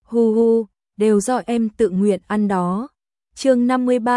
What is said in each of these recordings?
Hu hu, đều do em tự nguyện ăn đó. Chương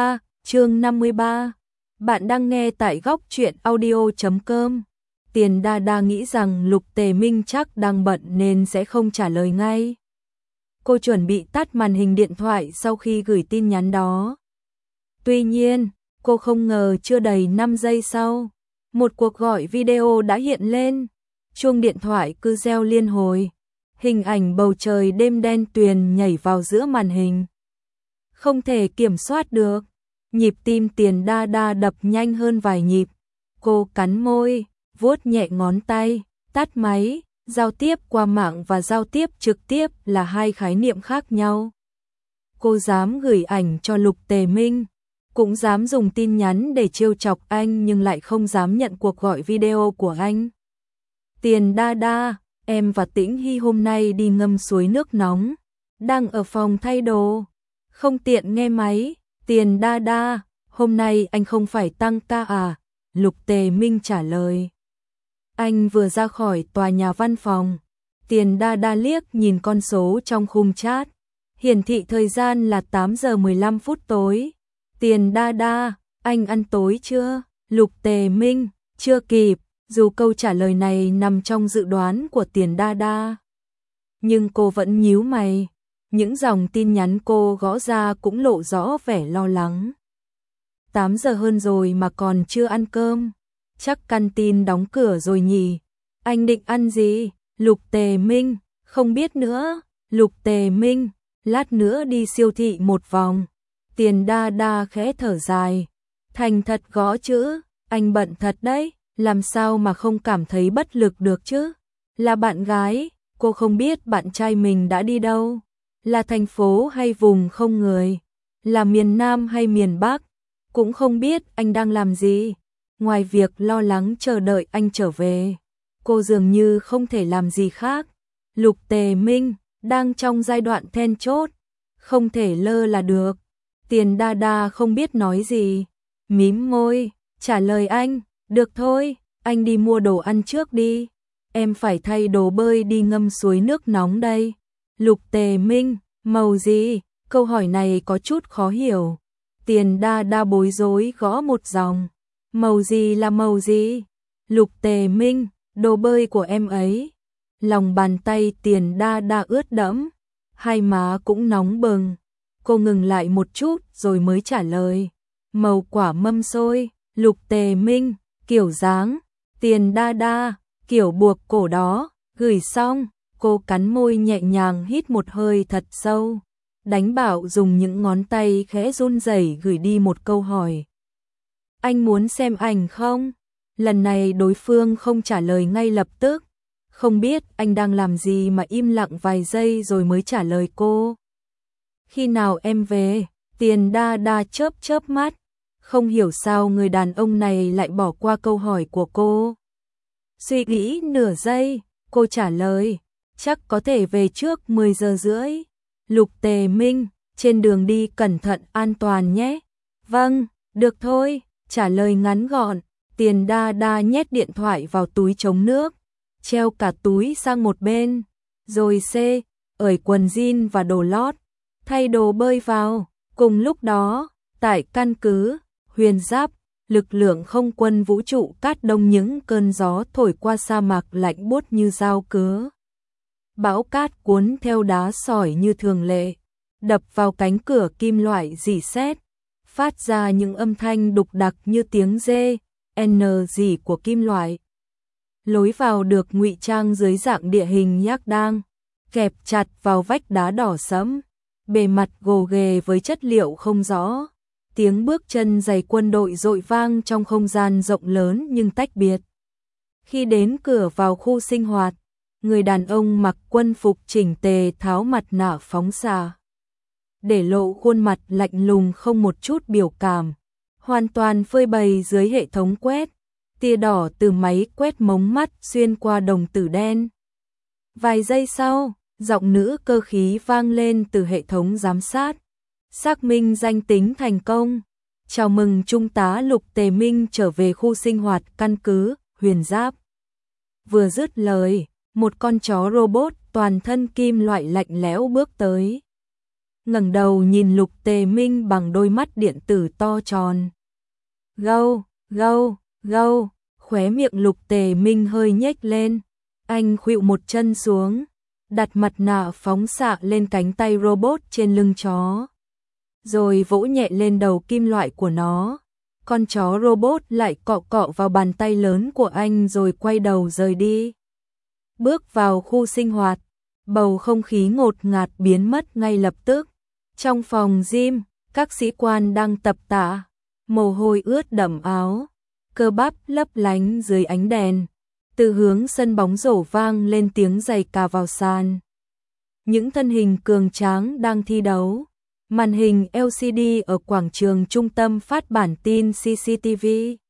53. Bạn đang nghe tại góc truyện audio.com. Tiền Đa Đa nghĩ rằng Lục Tề Minh chắc đang bận nên sẽ không trả lời ngay. Cô chuẩn bị tắt màn hình điện thoại sau khi gửi tin nhắn đó. Tuy nhiên, cô không ngờ chưa đầy 5 giây sau, một cuộc gọi video đã hiện lên. Chuông điện thoại cứ reo liên hồi. Hình ảnh bầu trời đêm đen tuyền nhảy vào giữa màn hình. Không thể kiểm soát được. Nhịp tim Tiền Đa Đa đập nhanh hơn vài nhịp. Cô cắn môi, vuốt nhẹ ngón tay, tắt máy. Giao tiếp qua mạng và giao tiếp trực tiếp là hai khái niệm khác nhau. Cô dám gửi ảnh cho Lục Tề Minh, cũng dám dùng tin nhắn để trêu chọc anh nhưng lại không dám nhận cuộc gọi video của anh. Tiền Đa Đa, em và Tĩnh Hy hôm nay đi ngâm suối nước nóng, đang ở phòng thay đồ, không tiện nghe máy. Tiền Đa Đa, hôm nay anh không phải tăng ca à? Lục Tề Minh trả lời. Anh vừa ra khỏi tòa nhà văn phòng. Tiền Đa Đa liếc nhìn con số trong khung chat, hiển thị thời gian là 8 giờ 15 phút tối. Tiền Đa Đa, anh ăn tối chưa? Lục Tề Minh, chưa kịp. Dù câu trả lời này nằm trong dự đoán của Tiền Đa Đa, nhưng cô vẫn nhíu mày. Những dòng tin nhắn cô gõ ra cũng lộ rõ vẻ lo lắng. 8 giờ hơn rồi mà còn chưa ăn cơm. Chắc căn tin đóng cửa rồi nhỉ? Anh định ăn gì? Lục Tề Minh, không biết nữa. Lục Tề Minh, lát nữa đi siêu thị một vòng. Tiền Đa Đa khẽ thở dài. Thành thật gõ chữ, anh bận thật đấy. Làm sao mà không cảm thấy bất lực được chứ? Là bạn gái, cô không biết bạn trai mình đã đi đâu. Là thành phố hay vùng không người. Là miền Nam hay miền Bắc. Cũng không biết anh đang làm gì. Ngoài việc lo lắng chờ đợi anh trở về, cô dường như không thể làm gì khác. Lục Tề Minh đang trong giai đoạn then chốt, không thể lơ là được. Tiền Đa Đa không biết nói gì, mím môi, trả lời anh. Được thôi, anh đi mua đồ ăn trước đi. Em phải thay đồ bơi đi ngâm suối nước nóng đây. Lục Tề Minh, màu gì? Câu hỏi này có chút khó hiểu. Tiền Đa Đa bối rối gõ một dòng. Màu gì là màu gì? Lục Tề Minh, đồ bơi của em ấy. Lòng bàn tay Tiền Đa Đa ướt đẫm, hai má cũng nóng bừng. Cô ngừng lại một chút rồi mới trả lời. Màu quả mâm xôi. Lục Tề Minh, kiểu dáng. Tiền Đa Đa, kiểu buộc cổ đó. Gửi xong, cô cắn môi nhẹ nhàng hít một hơi thật sâu. Đánh bảo dùng những ngón tay khẽ run rẩy gửi đi một câu hỏi. Anh muốn xem ảnh không? Lần này đối phương không trả lời ngay lập tức. Không biết anh đang làm gì mà im lặng vài giây rồi mới trả lời cô. Khi nào em về? Tiền Đa Đa chớp chớp mắt. Không hiểu sao người đàn ông này lại bỏ qua câu hỏi của cô. Suy nghĩ nửa giây, cô trả lời. Chắc có thể về trước 10 giờ rưỡi. Lục Tề Minh, trên đường đi cẩn thận an toàn nhé. Vâng, được thôi. Trả lời ngắn gọn. Tiền Đa Đa nhét điện thoại vào túi chống nước, treo cả túi sang một bên, rồi ởi quần jean và đồ lót, thay đồ bơi vào. Cùng lúc đó, tại căn cứ Huyền Giáp, lực lượng không quân vũ trụ cát đông, những cơn gió thổi qua sa mạc lạnh buốt như dao cứa. Bão cát cuốn theo đá sỏi như thường lệ, đập vào cánh cửa kim loại rỉ sét, phát ra những âm thanh đục đặc như tiếng rê, rỉ của kim loại. Lối vào được ngụy trang dưới dạng địa hình nhác đang, kẹp chặt vào vách đá đỏ sẫm, bề mặt gồ ghề với chất liệu không rõ. Tiếng bước chân giày quân đội dội vang trong không gian rộng lớn nhưng tách biệt. Khi đến cửa vào khu sinh hoạt, người đàn ông mặc quân phục chỉnh tề tháo mặt nạ phóng xạ, để lộ khuôn mặt lạnh lùng không một chút biểu cảm, hoàn toàn phơi bày dưới hệ thống quét. Tia đỏ từ máy quét mống mắt xuyên qua đồng tử đen. Vài giây sau, giọng nữ cơ khí vang lên từ hệ thống giám sát. Xác minh danh tính thành công. Chào mừng Trung tá Lục Tề Minh trở về khu sinh hoạt căn cứ Huyền Giáp. Vừa dứt lời, một con chó robot toàn thân kim loại lạnh lẽo bước tới. Ngẩng đầu nhìn Lục Tề Minh bằng đôi mắt điện tử to tròn. Gâu, gâu, gâu, khóe miệng Lục Tề Minh hơi nhếch lên. Anh khuỵu một chân xuống, đặt mặt nạ phóng xạ lên cánh tay robot trên lưng chó. Rồi vỗ nhẹ lên đầu kim loại của nó. Con chó robot lại cọ cọ vào bàn tay lớn của anh rồi quay đầu rời đi. Bước vào khu sinh hoạt, bầu không khí ngột ngạt biến mất ngay lập tức. Trong phòng gym, các sĩ quan đang tập tạ, mồ hôi ướt đẫm áo, cơ bắp lấp lánh dưới ánh đèn. Từ hướng sân bóng rổ vang lên tiếng giày cà vào sàn. Những thân hình cường tráng đang thi đấu. Màn hình LCD ở quảng trường trung tâm phát bản tin CCTV.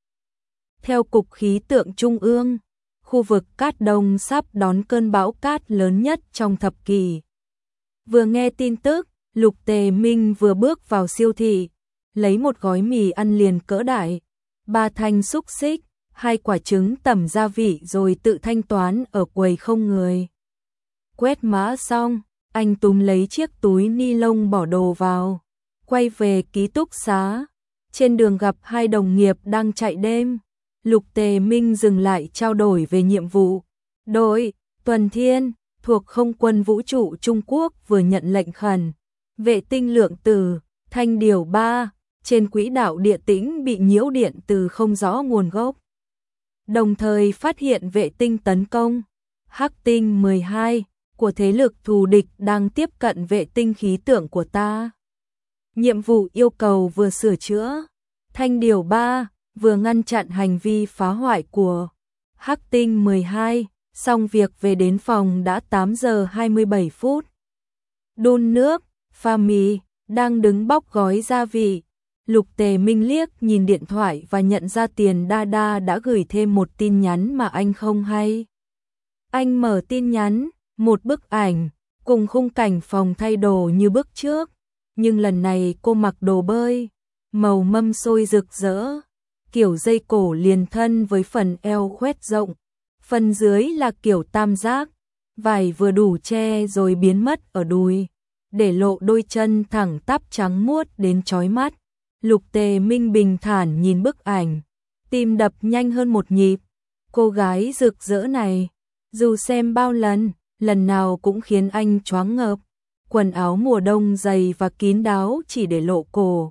Theo Cục Khí tượng Trung ương, khu vực Cát Đông sắp đón cơn bão cát lớn nhất trong thập kỷ. Vừa nghe tin tức, Lục Tề Minh vừa bước vào siêu thị, lấy một gói mì ăn liền cỡ đại, 3 thanh xúc xích, 2 quả trứng tẩm gia vị rồi tự thanh toán ở quầy không người. Quét mã xong, anh túm lấy chiếc túi ni lông bỏ đồ vào, quay về ký túc xá. Trên đường gặp 2 đồng nghiệp đang chạy đêm, Lục Tề Minh dừng lại trao đổi về nhiệm vụ. Đội Tuần Thiên thuộc Không quân Vũ trụ Trung Quốc vừa nhận lệnh khẩn, vệ tinh lượng tử Thanh Điều 3 trên quỹ đạo địa tĩnh bị nhiễu điện từ không rõ nguồn gốc. Đồng thời phát hiện vệ tinh tấn công Hắc Tinh 12 của thế lực thù địch đang tiếp cận vệ tinh khí tượng của ta. Nhiệm vụ yêu cầu vừa sửa chữa Thanh Điều 3, vừa ngăn chặn hành vi phá hoại của Hắc Tinh 12, xong việc về đến phòng đã 8 giờ 27 phút. Đun nước, pha mì, đang đứng bóc gói gia vị. Lục Tề Minh liếc nhìn điện thoại và nhận ra Tiền Đa Đa đã gửi thêm một tin nhắn mà anh không hay. Anh mở tin nhắn, một bức ảnh, cùng khung cảnh phòng thay đồ như bước trước, nhưng lần này cô mặc đồ bơi, màu mâm xôi rực rỡ, kiểu dây cổ liền thân với phần eo khoét rộng, phần dưới là kiểu tam giác, vải vừa đủ che rồi biến mất ở đùi, để lộ đôi chân thẳng tắp trắng muốt đến chói mắt. Lục Tề Minh bình thản nhìn bức ảnh, tim đập nhanh hơn một nhịp. Cô gái rực rỡ này, dù xem bao lần, lần nào cũng khiến anh choáng ngợp. Quần áo mùa đông dày và kín đáo chỉ để lộ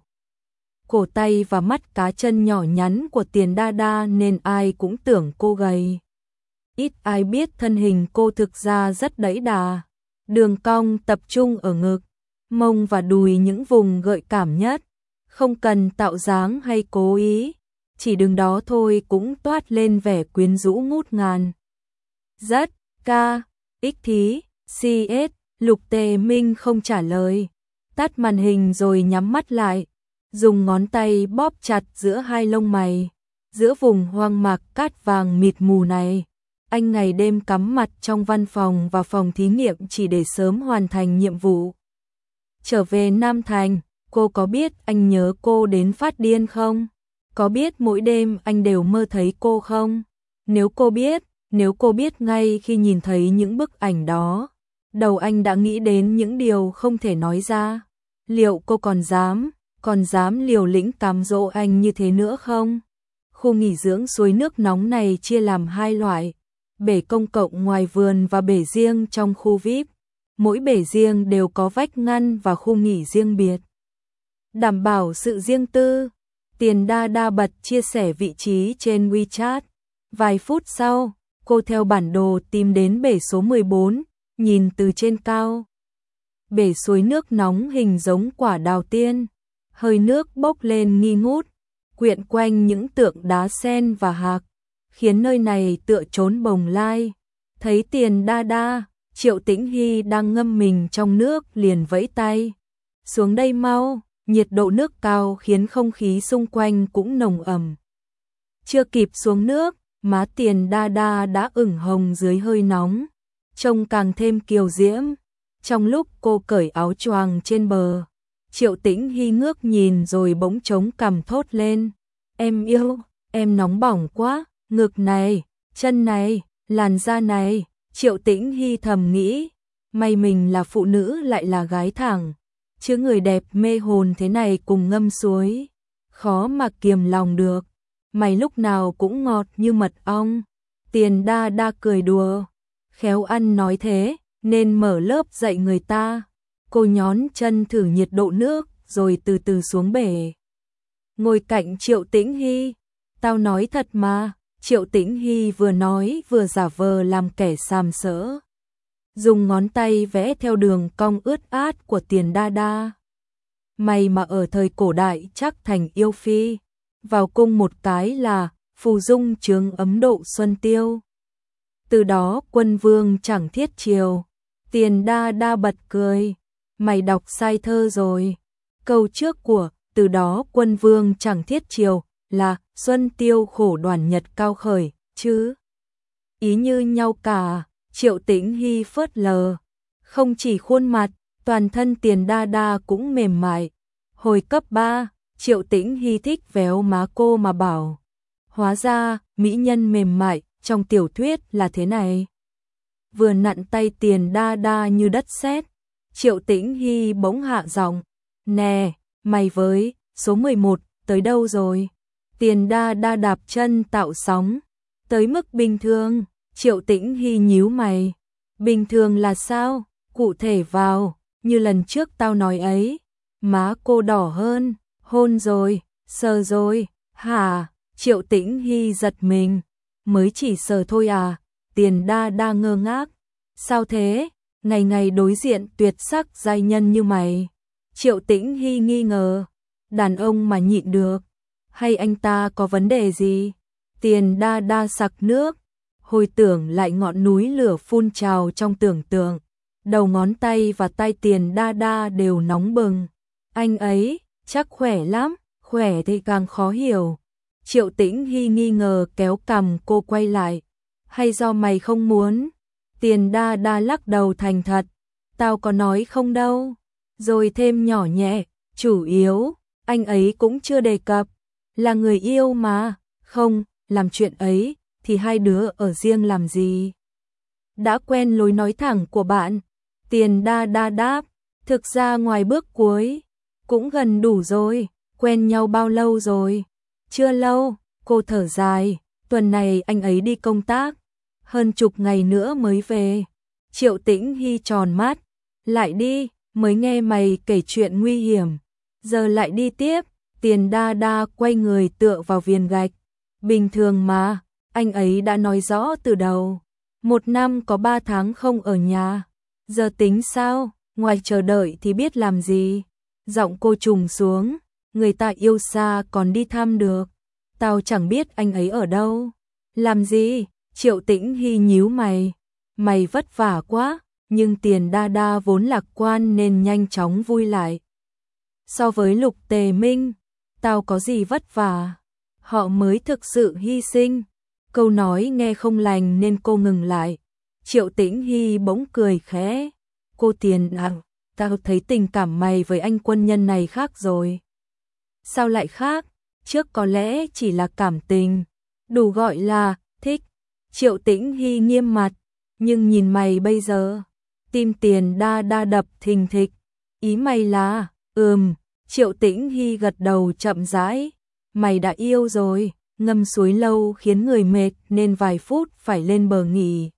cổ tay và mắt cá chân nhỏ nhắn của Tiền Đa Đa nên ai cũng tưởng cô gầy. Ít ai biết thân hình cô thực ra rất đẫy đà. Đường cong tập trung ở ngực, mông và đùi, những vùng gợi cảm nhất. Không cần tạo dáng hay cố ý, chỉ đứng đó thôi cũng toát lên vẻ quyến rũ ngút ngàn. Rất, ca, ích thí, CS, Lục Tề Minh không trả lời, tắt màn hình rồi nhắm mắt lại, dùng ngón tay bóp chặt giữa hai lông mày. Giữa vùng hoang mạc cát vàng mịt mù này, anh ngày đêm cắm mặt trong văn phòng và phòng thí nghiệm chỉ để sớm hoàn thành nhiệm vụ. Trở về Nam Thành, cô có biết anh nhớ cô đến phát điên không? Có biết mỗi đêm anh đều mơ thấy cô không? Nếu cô biết ngay khi nhìn thấy những bức ảnh đó, đầu anh đã nghĩ đến những điều không thể nói ra. Liệu cô còn dám liều lĩnh cám dỗ anh như thế nữa không? Khu nghỉ dưỡng suối nước nóng này chia làm 2 loại, bể công cộng ngoài vườn và bể riêng trong khu VIP. Mỗi bể riêng đều có vách ngăn và khu nghỉ riêng biệt, đảm bảo sự riêng tư. Tiền Đa Đa bật chia sẻ vị trí trên WeChat. Vài phút sau, cô theo bản đồ tìm đến bể số 14, nhìn từ trên cao. Bể suối nước nóng hình giống quả đào tiên, hơi nước bốc lên nghi ngút, quyện quanh những tượng đá sen và hạc, khiến nơi này tựa trốn bồng lai. Thấy Tiền Đa Đa, Triệu Tĩnh Hy đang ngâm mình trong nước liền vẫy tay. Xuống đây mau, nhiệt độ nước cao khiến không khí xung quanh cũng nồng ẩm. Chưa kịp xuống nước, má Tiền Đa Đa đã ửng hồng dưới hơi nóng, trông càng thêm kiều diễm. Trong lúc cô cởi áo choàng trên bờ, Triệu Tĩnh Hy ngước nhìn rồi bỗng trống cằm thốt lên. Em yêu, em nóng bỏng quá, ngực này, chân này, làn da này. Triệu Tĩnh Hy thầm nghĩ, may mình là phụ nữ lại là gái thẳng, chứ người đẹp mê hồn thế này cùng ngâm suối, khó mà kiềm lòng được. Mày lúc nào cũng ngọt như mật ong. Tiền Đa Đa cười đùa, khéo ăn nói thế, nên mở lớp dạy người ta. Cô nhón chân thử nhiệt độ nước, rồi từ từ xuống bể. Ngồi cạnh Triệu Tĩnh Hy, tao nói thật mà. Triệu Tĩnh Hy vừa nói vừa giả vờ làm kẻ sàm sỡ, dùng ngón tay vẽ theo đường cong ướt át của Tiền Đa Đa. Mày mà ở thời cổ đại chắc thành yêu phi, vào cung một cái là phù dung chướng ấm độ xuân tiêu. Từ đó quân vương chẳng thiết chiều. Tiền Đa Đa bật cười, mày đọc sai thơ rồi. Câu trước của từ đó quân vương chẳng thiết chiều là xuân tiêu khổ đoàn nhật cao khởi, chứ ý như nhau cả. Triệu Tĩnh Hy phớt lờ, không chỉ khuôn mặt, toàn thân Tiền Đa Đa cũng mềm mại. Hồi cấp 3, Triệu Tĩnh Hy thích véo má cô mà bảo, hóa ra mỹ nhân mềm mại trong tiểu thuyết là thế này. Vừa nặn tay Tiền Đa Đa như đất sét, Triệu Tĩnh Hy bỗng hạ giọng, nè, mày với số 11 tới đâu rồi? Tiền Đa Đa đạp chân tạo sóng, tới mức bình thường. Triệu Tĩnh Hy nhíu mày, bình thường là sao? Cụ thể vào, như lần trước tao nói ấy. Má cô đỏ hơn, hôn rồi, sờ rồi, hả? Triệu Tĩnh Hy giật mình, mới chỉ sờ thôi à? Tiền Đa Đa ngơ ngác, sao thế? Ngày ngày đối diện tuyệt sắc giai nhân như mày. Triệu Tĩnh Hy nghi ngờ, đàn ông mà nhịn được, hay anh ta có vấn đề gì? Tiền Đa Đa sặc nước, hồi tưởng lại ngọn núi lửa phun trào trong tưởng tượng, đầu ngón tay và tay Tiền Đa Đa đều nóng bừng. Anh ấy chắc khỏe lắm, khỏe thì càng khó hiểu. Triệu Tĩnh Hy nghi ngờ kéo cằm cô quay lại, hay do mày không muốn? Tiền Đa Đa lắc đầu thành thật, tao có nói không đâu. Rồi thêm nhỏ nhẹ, chủ yếu anh ấy cũng chưa đề cập, là người yêu mà. Không, làm chuyện ấy thì hai đứa ở riêng làm gì? Đã quen lối nói thẳng của bạn. Tiền Đa Đa đáp, thực ra ngoài bước cuối cũng gần đủ rồi. Quen nhau bao lâu rồi? Chưa lâu. Cô thở dài, tuần này anh ấy đi công tác, hơn chục ngày nữa mới về. Triệu Tĩnh Hy tròn mắt, lại đi, mới nghe mày kể chuyện nguy hiểm, giờ lại đi tiếp. Tiền Đa Đa quay người tựa vào viền gạch, bình thường mà, anh ấy đã nói rõ từ đầu. 1 năm có 3 tháng không ở nhà, giờ tính sao? Ngoài chờ đợi thì biết làm gì? Giọng cô trùng xuống, người ta yêu xa còn đi thăm được, tao chẳng biết anh ấy ở đâu. Làm gì? Triệu Tĩnh Hy nhíu mày, mày vất vả quá. Nhưng Tiền Đa Đa vốn lạc quan nên nhanh chóng vui lại. So với Lục Tề Minh, tao có gì vất vả, họ mới thực sự hy sinh. Câu nói nghe không lành nên cô ngừng lại. Triệu Tĩnh Hy bỗng cười khẽ, cô Tiền à, tao thấy tình cảm mày với anh quân nhân này khác rồi. Sao lại khác? Trước có lẽ chỉ là cảm tình, đủ gọi là thích. Triệu Tĩnh Hy nghiêm mặt, nhưng nhìn mày bây giờ. Tim Tiền Đa Đa đập thình thịch. Ý mày là, Triệu Tĩnh Hy gật đầu chậm rãi. Mày đã yêu rồi, ngâm suối lâu khiến người mệt nên vài phút phải lên bờ nghỉ.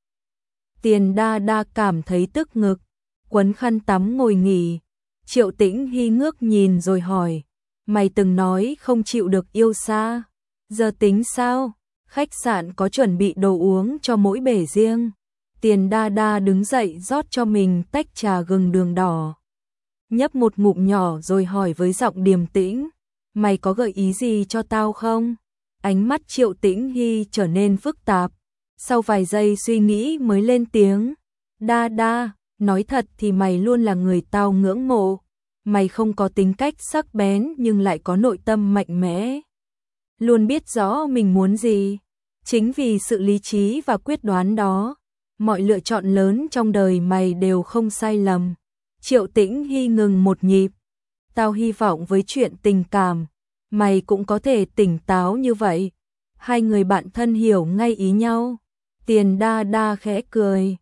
Tiền Đa Đa cảm thấy tức ngực, quấn khăn tắm ngồi nghỉ. Triệu Tĩnh Hy ngước nhìn rồi hỏi, mày từng nói không chịu được yêu xa, giờ tính sao? Khách sạn có chuẩn bị đồ uống cho mỗi bể riêng. Tiền Đa Đa đứng dậy rót cho mình tách trà gừng đường đỏ, nhấp một ngụm nhỏ rồi hỏi với giọng điềm tĩnh, mày có gợi ý gì cho tao không? Ánh mắt Triệu Tĩnh Hy trở nên phức tạp, sau vài giây suy nghĩ mới lên tiếng, Đa Đa, nói thật thì mày luôn là người tao ngưỡng mộ. Mày không có tính cách sắc bén nhưng lại có nội tâm mạnh mẽ, luôn biết rõ mình muốn gì. Chính vì sự lý trí và quyết đoán đó, mọi lựa chọn lớn trong đời mày đều không sai lầm. Triệu Tĩnh Hy ngừng một nhịp. Tao hy vọng với chuyện tình cảm, mày cũng có thể tỉnh táo như vậy. Hai người bạn thân hiểu ngay ý nhau. Tiền Đa Đa khẽ cười,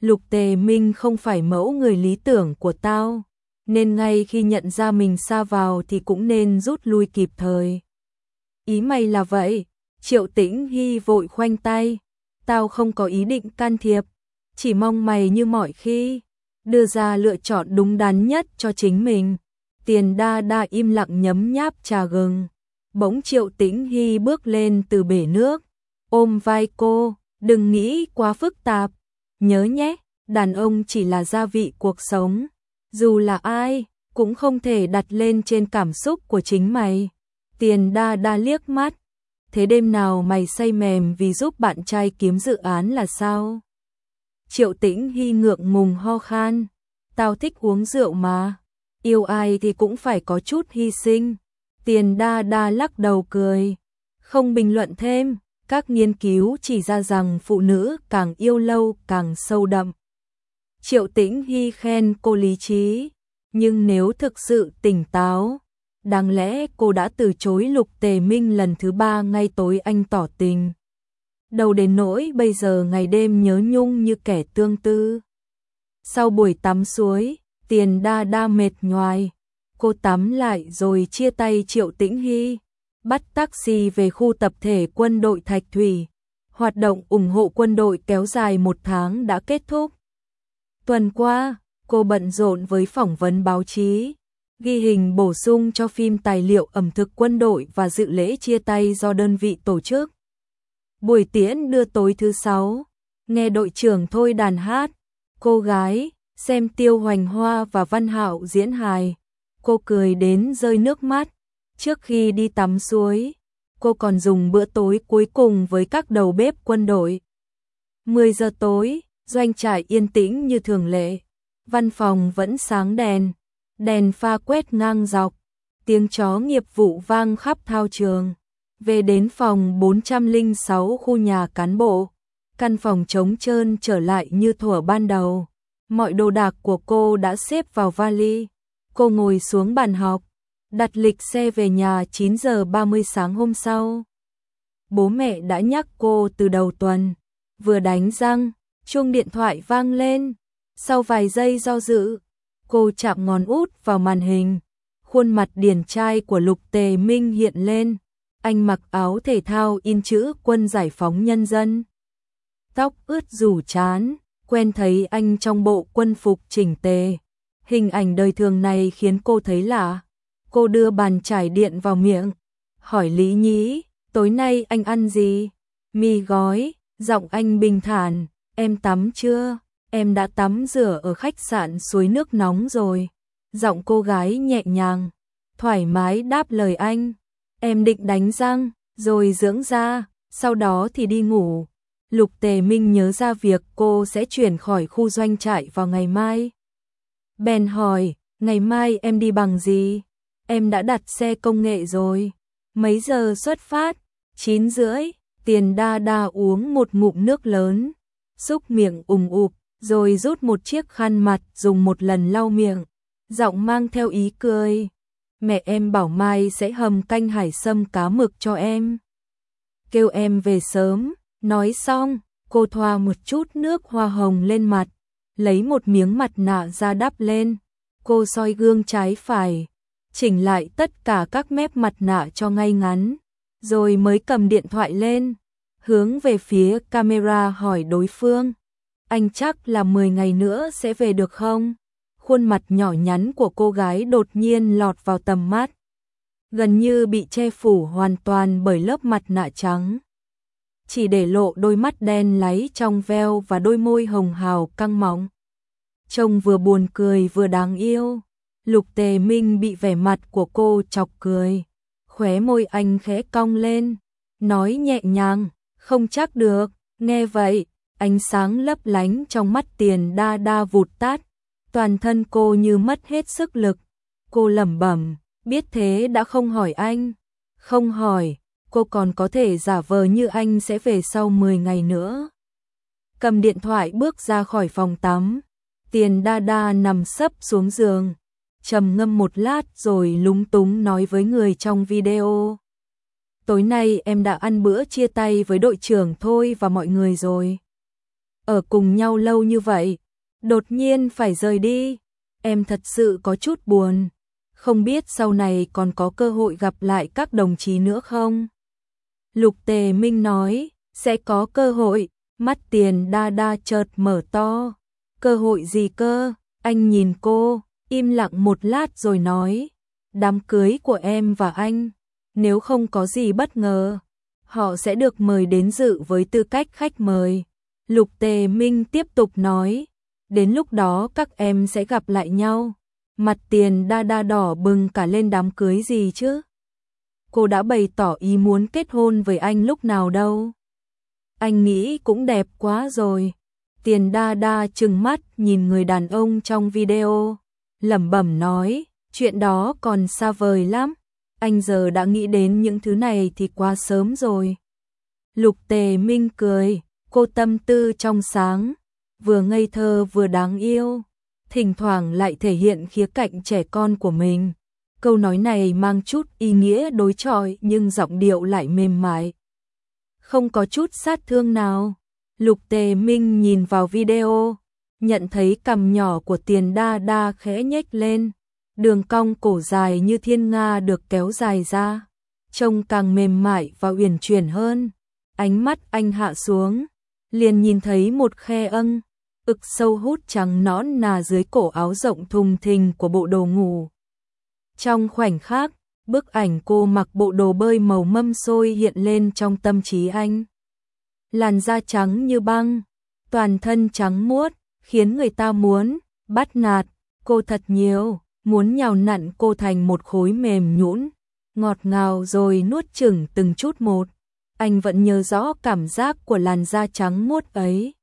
Lục Tề Minh không phải mẫu người lý tưởng của tao, nên ngay khi nhận ra mình sa vào thì cũng nên rút lui kịp thời. Ý mày là vậy? Triệu Tĩnh Hy vội khoanh tay. Tao không có ý định can thiệp, chỉ mong mày như mọi khi đưa ra lựa chọn đúng đắn nhất cho chính mình. Tiền Đa Đa im lặng nhấm nháp trà gừng. Bỗng Triệu Tĩnh Hy bước lên từ bể nước, ôm vai cô, đừng nghĩ quá phức tạp. Nhớ nhé, đàn ông chỉ là gia vị cuộc sống. Dù là ai, cũng không thể đặt lên trên cảm xúc của chính mày. Tiền Đa Đa liếc mắt. Thế đêm nào mày say mềm vì giúp bạn trai kiếm dự án là sao? Triệu Tĩnh Hy ngượng ngùng ho khan. Tao thích uống rượu mà. Yêu ai thì cũng phải có chút hy sinh. Tiền Đa Đa lắc đầu cười. Không bình luận thêm. Các nghiên cứu chỉ ra rằng phụ nữ càng yêu lâu càng sâu đậm. Triệu Tĩnh Hy khen cô lý trí. Nhưng nếu thực sự tỉnh táo, đáng lẽ cô đã từ chối Lục Tề Minh lần thứ 3 ngay tối anh tỏ tình. Đầu đến nỗi bây giờ ngày đêm nhớ nhung như kẻ tương tư. Sau buổi tắm suối, Tiền Đa Đa mệt nhoài. Cô tắm lại rồi chia tay Triệu Tĩnh Hy, bắt taxi về khu tập thể quân đội Thạch Thủy. Hoạt động ủng hộ quân đội kéo dài 1 tháng đã kết thúc. Tuần qua, cô bận rộn với phỏng vấn báo chí, ghi hình bổ sung cho phim tài liệu ẩm thực quân đội và dự lễ chia tay do đơn vị tổ chức. Buổi tiễn đưa tối thứ 6, nghe đội trưởng Thôi đàn hát, cô gái, xem Tiêu Hoành Hoa và Văn Hạo diễn hài. Cô cười đến rơi nước mắt. Trước khi đi tắm suối, cô còn dùng bữa tối cuối cùng với các đầu bếp quân đội. 10 giờ tối, doanh trại yên tĩnh như thường lệ. Văn phòng vẫn sáng đèn, đèn pha quét ngang dọc, tiếng chó nghiệp vụ vang khắp thao trường. Về đến phòng 406 khu nhà cán bộ, căn phòng trống trơn trở lại như thuở ban đầu. Mọi đồ đạc của cô đã xếp vào vali. Cô ngồi xuống bàn học, đặt lịch xe về nhà 9 giờ 30 sáng hôm sau. Bố mẹ đã nhắc cô từ đầu tuần. Vừa đánh răng, chuông điện thoại vang lên. Sau vài giây do dự, cô chạm ngón út vào màn hình. Khuôn mặt điển trai của Lục Tề Minh hiện lên. Anh mặc áo thể thao in chữ Quân Giải phóng Nhân dân. Tóc ướt rủ trán, quen thấy anh trong bộ quân phục chỉnh tề. Hình ảnh đời thường này khiến cô thấy lạ. Cô đưa bàn chải điện vào miệng, hỏi Lý Nhĩ, tối nay anh ăn gì? Mì gói, giọng anh bình thản, em tắm chưa? Em đã tắm rửa ở khách sạn suối nước nóng rồi. Giọng cô gái nhẹ nhàng, thoải mái đáp lời anh. Em định đánh răng, rồi dưỡng da, sau đó thì đi ngủ. Lục Tề Minh nhớ ra việc cô sẽ chuyển khỏi khu doanh trại vào ngày mai. Bèn hỏi, ngày mai em đi bằng gì? Em đã đặt xe công nghệ rồi. Mấy giờ xuất phát? 9 rưỡi. Tiền Đa Đa uống một ngụm nước lớn, xúc miệng ùng ục, rồi rút một chiếc khăn mặt dùng một lần lau miệng. Giọng mang theo ý cười. Mẹ em bảo mai sẽ hầm canh hải sâm cá mực cho em. Kêu em về sớm. Nói xong, cô thoa một chút nước hoa hồng lên mặt, lấy một miếng mặt nạ ra đắp lên. Cô soi gương trái phải, chỉnh lại tất cả các mép mặt nạ cho ngay ngắn, rồi mới cầm điện thoại lên, hướng về phía camera hỏi đối phương. Anh chắc là 10 ngày nữa sẽ về được không? Khuôn mặt nhỏ nhắn của cô gái đột nhiên lọt vào tầm mắt, gần như bị che phủ hoàn toàn bởi lớp mặt nạ trắng. Chỉ để lộ đôi mắt đen láy trong veo và đôi môi hồng hào căng mọng. Trông vừa buồn cười vừa đáng yêu. Lục Tề Minh bị vẻ mặt của cô chọc cười. Khóe môi anh khẽ cong lên, nói nhẹ nhàng, không chắc được. Nghe vậy, ánh sáng lấp lánh trong mắt Tiền Đa Đa vụt tắt. Toàn thân cô như mất hết sức lực. Cô lẩm bẩm, biết thế đã không hỏi anh. Không hỏi, cô còn có thể giả vờ như anh sẽ về sau 10 ngày nữa. Cầm điện thoại bước ra khỏi phòng tắm. Tiền Đa Đa nằm sấp xuống giường, trầm ngâm một lát rồi lúng túng nói với người trong video. Tối nay em đã ăn bữa chia tay với đội trưởng Thôi và mọi người rồi. ở cùng nhau lâu như vậy, đột nhiên phải rời đi, em thật sự có chút buồn. Không biết sau này còn có cơ hội gặp lại các đồng chí nữa không? Lục Tề Minh nói, sẽ có cơ hội. Mắt Tiền Đa Đa chợt mở to. Cơ hội gì cơ? Anh nhìn cô, im lặng một lát rồi nói, đám cưới của em và anh, nếu không có gì bất ngờ, họ sẽ được mời đến dự với tư cách khách mời. Lục Tề Minh tiếp tục nói, đến lúc đó các em sẽ gặp lại nhau. Mặt Tiền Đa Đa đỏ bừng cả lên, đám cưới gì chứ? Cô đã bày tỏ ý muốn kết hôn với anh lúc nào đâu. Anh nghĩ cũng đẹp quá rồi. Tiền Đa Đa trừng mắt nhìn người đàn ông trong video, lẩm bẩm nói, chuyện đó còn xa vời lắm. Anh giờ đã nghĩ đến những thứ này thì quá sớm rồi. Lục Tề Minh cười, cô tâm tư trong sáng, vừa ngây thơ vừa đáng yêu, thỉnh thoảng lại thể hiện khía cạnh trẻ con của mình. Câu nói này mang chút ý nghĩa đối chọi nhưng giọng điệu lại mềm mại, không có chút sát thương nào. Lục Tề Minh nhìn vào video, nhận thấy cằm nhỏ của Tiền Đa Đa khẽ nhếch lên, đường cong cổ dài như thiên nga được kéo dài ra, trông càng mềm mại và uyển chuyển hơn. Ánh mắt anh hạ xuống, liền nhìn thấy một khe ực sâu hút trắng nõn nà dưới cổ áo rộng thùng thình của bộ đồ ngủ. Trong khoảnh khắc, bức ảnh cô mặc bộ đồ bơi màu mâm xôi hiện lên trong tâm trí anh. Làn da trắng như băng, toàn thân trắng muốt, khiến người ta muốn bắt nạt cô thật nhiều, muốn nhào nặn cô thành một khối mềm nhũn, ngọt ngào rồi nuốt chửng từng chút một. Anh vẫn nhớ rõ cảm giác của làn da trắng muốt ấy.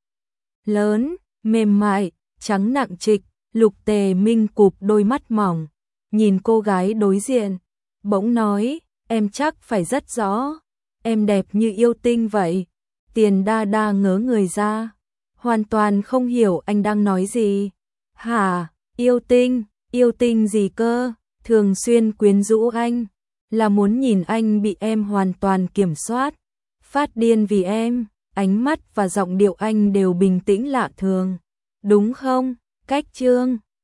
Lớn, mềm mại, trắng nặng trịch. Lục Tề Minh cụp đôi mắt mỏng, nhìn cô gái đối diện, bỗng nói, em chắc phải rất rõ, em đẹp như yêu tinh vậy. Tiền Đa Đa ngớ người ra, hoàn toàn không hiểu anh đang nói gì. Hả, yêu tinh gì cơ? Thường xuyên quyến rũ anh, là muốn nhìn anh bị em hoàn toàn kiểm soát, phát điên vì em. Ánh mắt và giọng điệu anh đều bình tĩnh lạ thường, đúng không? Cách Trương